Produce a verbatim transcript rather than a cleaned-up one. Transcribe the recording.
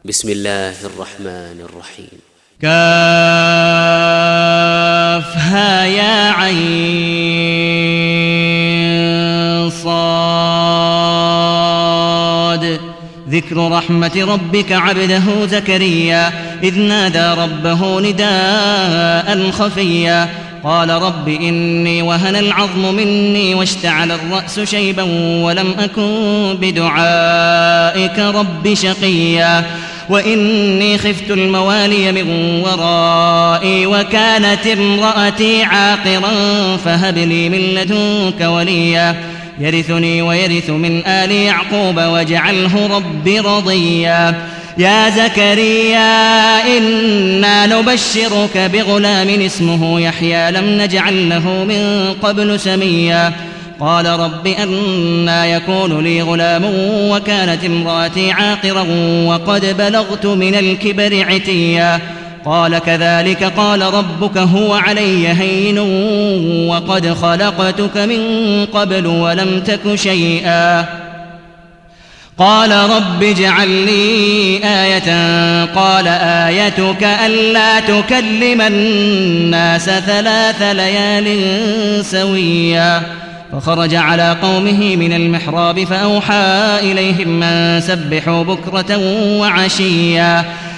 بسم الله الرحمن الرحيم. كافها يا عين صاد. ذكر رحمة ربك عبده زكريا إذ نادى ربه نداء خفيا قال رب إني وهن العظم مني واشتعل الرأس شيبا ولم أكن بدعائك رب شقيا وإني خفت الموالي من ورائي وكانت امرأتي عاقرا فهب لي من لدنك وليا يرثني ويرث من آل يعقوب واجعله رب رضيا. يا زكريا إنا نبشرك بغلام اسمه يحيى لم نجعل له من قبل سميا قال رب أنى يكون لي غلام وكانت امرأتي عاقرا وقد بلغت من الكبر عتيا قال كذلك قال ربك هو علي هين وقد خلقتك من قبل ولم تك شيئا قال رب اجعل لي آية قال آيتك ألا تكلم الناس ثلاث ليال سويا فخرج على قومه من المحراب فأوحى إليهم أن سبحوا بكرة وعشيا